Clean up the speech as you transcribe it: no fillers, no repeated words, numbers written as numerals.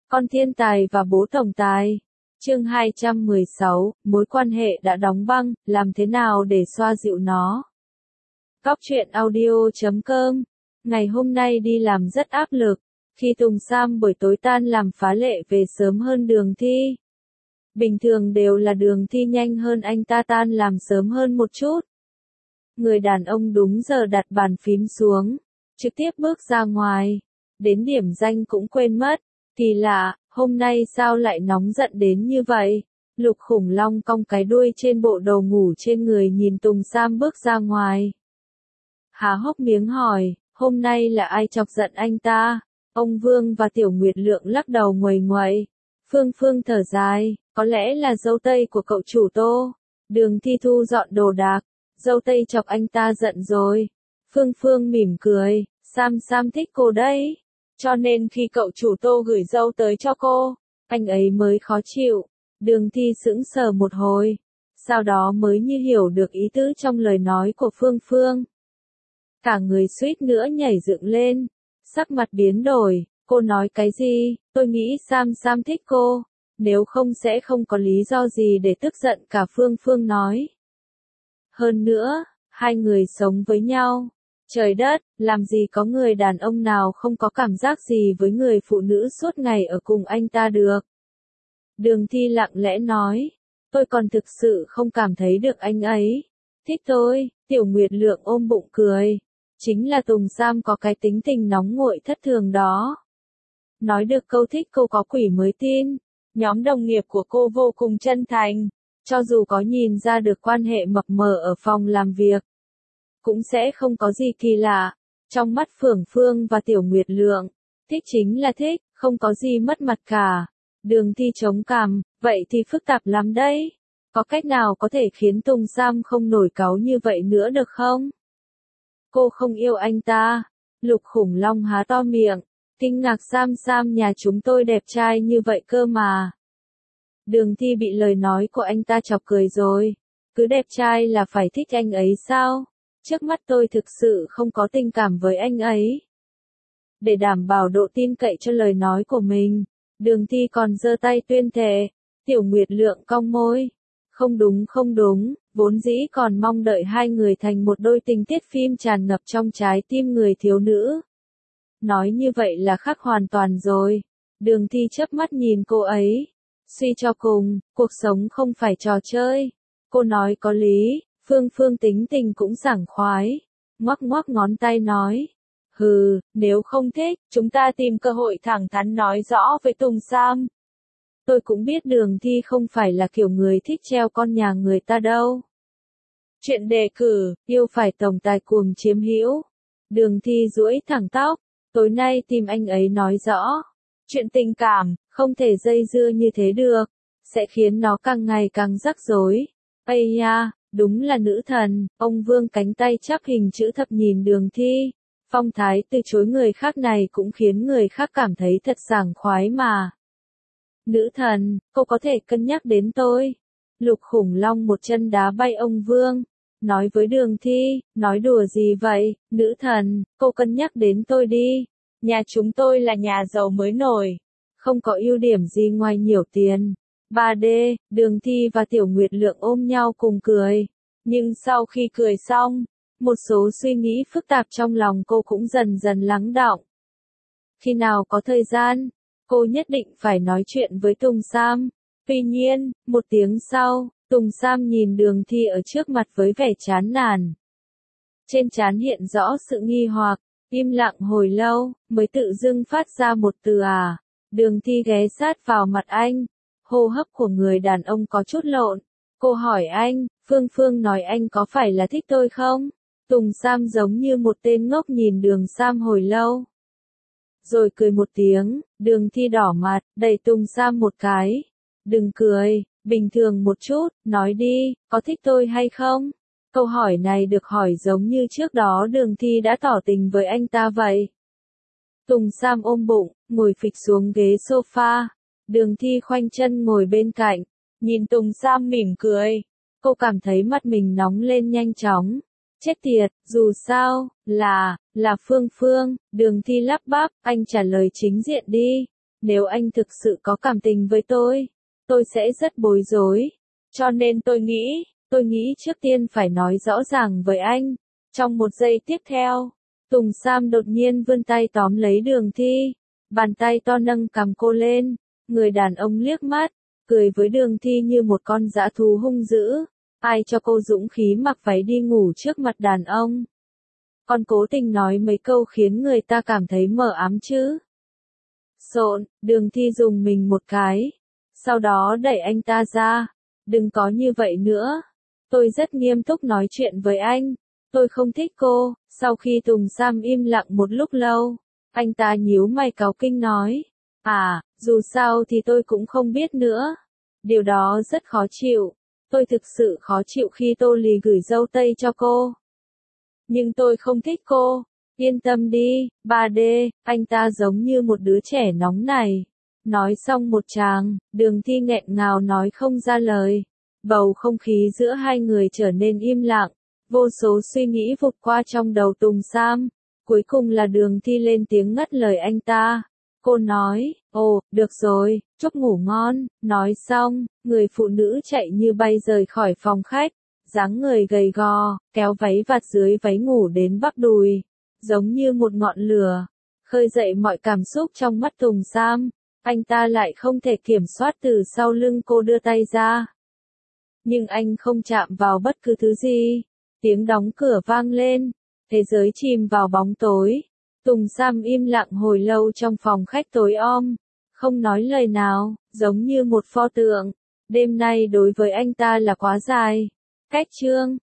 Con thiên tài và bố tổng tài. Chương 216, mối quan hệ đã đóng băng, làm thế nào để xoa dịu nó? Góc truyện audio.com. Ngày hôm nay đi làm rất áp lực, khi Tùng Sam buổi tối tan làm phá lệ về sớm hơn Đường Thi. Bình thường đều là Đường Thi nhanh hơn anh ta tan làm sớm hơn một chút. Người đàn ông đúng giờ đặt bàn phím xuống, trực tiếp bước ra ngoài. Đến điểm danh cũng quên mất. Kỳ lạ, hôm nay sao lại nóng giận đến như vậy? Lục Khủng Long cong cái đuôi trên bộ đồ ngủ trên người nhìn Tùng Sam bước ra ngoài. Há hốc miếng hỏi, hôm nay là ai chọc giận anh ta? Ông Vương và Tiểu Nguyệt Lượng lắc đầu nguầy nguậy. Phương Phương thở dài, có lẽ là dâu tây của cậu chủ Tô. Đường Thi thu dọn đồ đạc, dâu tây chọc anh ta giận rồi. Phương Phương mỉm cười, Sam thích cô đấy. Cho nên khi cậu chủ Tô gửi dâu tới cho cô, anh ấy mới khó chịu. Đường Thi sững sờ một hồi, sau đó mới như hiểu được ý tứ trong lời nói của Phương Phương. Cả người suýt nữa nhảy dựng lên, sắc mặt biến đổi, cô nói cái gì? Tôi nghĩ Sam thích cô, nếu không sẽ không có lý do gì để tức giận cả. Phương Phương nói. Hơn nữa, hai người sống với nhau. Trời đất, làm gì có người đàn ông nào không có cảm giác gì với người phụ nữ suốt ngày ở cùng anh ta được. Đường Thi lặng lẽ nói, tôi còn thực sự không cảm thấy được anh ấy thích tôi. Tiểu Nguyệt Lượng ôm bụng cười, chính là Tùng Sam có cái tính tình nóng nguội thất thường đó. Nói được câu thích cô có quỷ mới tin. Nhóm đồng nghiệp của cô vô cùng chân thành, cho dù có nhìn ra được quan hệ mập mờ ở phòng làm việc, cũng sẽ không có gì kỳ lạ. Trong mắt Phượng Phương và Tiểu Nguyệt Lượng, thích chính là thích, không có gì mất mặt cả. Đường Thi chống cằm, vậy thì phức tạp lắm đấy. Có cách nào có thể khiến Tùng Sam không nổi cáu như vậy nữa được không? Cô không yêu anh ta. Lục Khủng Long há to miệng, kinh ngạc. Sam nhà chúng tôi đẹp trai như vậy cơ mà. Đường Thi bị lời nói của anh ta chọc cười rồi. Cứ đẹp trai là phải thích anh ấy sao? Trước mắt tôi thực sự không có tình cảm với anh ấy. Để đảm bảo độ tin cậy cho lời nói của mình, Đường Thi còn giơ tay tuyên thệ. Tiểu Nguyệt Lượng cong môi. Không đúng, vốn dĩ còn mong đợi hai người thành một đôi tình tiết phim tràn ngập trong trái tim người thiếu nữ. Nói như vậy là khác hoàn toàn rồi. Đường Thi chớp mắt nhìn cô ấy. Suy cho cùng, cuộc sống không phải trò chơi. Cô nói có lý. Phương Phương tính tình cũng sảng khoái, ngoắc ngón tay nói. Nếu không thích, chúng ta tìm cơ hội thẳng thắn nói rõ với Tùng Sam. Tôi cũng biết Đường Thi không phải là kiểu người thích treo con nhà người ta đâu. Chuyện đề cử, yêu phải tổng tài cuồng chiếm hữu. Đường Thi duỗi thẳng tóc, tối nay tìm anh ấy nói rõ. Chuyện tình cảm, không thể dây dưa như thế được, sẽ khiến nó càng ngày càng rắc rối. Ây nha, đúng là nữ thần. Ông Vương cánh tay chắp hình chữ thập nhìn Đường Thi. Phong thái từ chối người khác này cũng khiến người khác cảm thấy thật sảng khoái mà. Nữ thần, cô có thể cân nhắc đến tôi. Lục Khủng Long một chân đá bay ông Vương, nói với Đường Thi, nói đùa gì vậy? Nữ thần, cô cân nhắc đến tôi đi. Nhà chúng tôi là nhà giàu mới nổi, không có ưu điểm gì ngoài nhiều tiền. 3D, Đường Thi và Tiểu Nguyệt Lượng ôm nhau cùng cười. Nhưng sau khi cười xong, một số suy nghĩ phức tạp trong lòng cô cũng dần dần lắng đọng. Khi nào có thời gian, cô nhất định phải nói chuyện với Tùng Sam. Tuy nhiên, một tiếng sau, Tùng Sam nhìn Đường Thi ở trước mặt với vẻ chán nản. Trên trán hiện rõ sự nghi hoặc, im lặng hồi lâu, mới tự dưng phát ra một từ à. Đường Thi ghé sát vào mặt anh. Hô hấp của người đàn ông có chút lộn. Cô hỏi anh, Phương nói anh có phải là thích tôi không? Tùng Sam giống như một tên ngốc nhìn Đường Sam hồi lâu. Rồi cười một tiếng, Đường Thi đỏ mặt, đẩy Tùng Sam một cái. Đừng cười, bình thường một chút, nói đi, có thích tôi hay không? Câu hỏi này được hỏi giống như trước đó Đường Thi đã tỏ tình với anh ta vậy. Tùng Sam ôm bụng, ngồi phịch xuống ghế sofa. Đường Thi khoanh chân ngồi bên cạnh, nhìn Tùng Sam mỉm cười. Cô cảm thấy mắt mình nóng lên nhanh chóng. Chết tiệt, dù sao, là Phương Phương. Đường Thi lắp bắp, anh trả lời chính diện đi. Nếu anh thực sự có cảm tình với tôi sẽ rất bối rối. Cho nên tôi nghĩ trước tiên phải nói rõ ràng với anh. Trong một giây tiếp theo, Tùng Sam đột nhiên vươn tay tóm lấy Đường Thi. Bàn tay to nâng cằm cô lên. Người đàn ông liếc mắt, cười với Đường Thi như một con dã thú hung dữ. Ai cho cô dũng khí mặc váy đi ngủ trước mặt đàn ông? Còn cố tình nói mấy câu khiến người ta cảm thấy mờ ám chứ. Xộn, Đường Thi dùng mình một cái. Sau đó đẩy anh ta ra. Đừng có như vậy nữa. Tôi rất nghiêm túc nói chuyện với anh. Tôi không thích cô. Sau khi Tùng Sam im lặng một lúc lâu, anh ta nhíu mày cáu kinh nói. À, dù sao thì tôi cũng không biết nữa. Điều đó rất khó chịu. Tôi thực sự khó chịu khi Tô Lì gửi dâu tây cho cô. Nhưng tôi không thích cô. Yên tâm đi, 3D, anh ta giống như một đứa trẻ nóng này. Nói xong một tràng, Đường Thi nghẹn ngào nói không ra lời. Bầu không khí giữa hai người trở nên im lặng. Vô số suy nghĩ vụt qua trong đầu Tùng Sam. Cuối cùng là Đường Thi lên tiếng ngắt lời anh ta. Cô nói, ồ, được rồi, chúc ngủ ngon. Nói xong, người phụ nữ chạy như bay rời khỏi phòng khách. Dáng người gầy gò, kéo váy vạt dưới váy ngủ đến bắp đùi. Giống như một ngọn lửa. Khơi dậy mọi cảm xúc trong mắt Tùng Sam. Anh ta lại không thể kiểm soát từ sau lưng cô đưa tay ra. Nhưng anh không chạm vào bất cứ thứ gì. Tiếng đóng cửa vang lên. Thế giới chìm vào bóng tối. Tùng Sam im lặng hồi lâu trong phòng khách tối om. Không nói lời nào, giống như một pho tượng. Đêm nay đối với anh ta là quá dài. Cách chương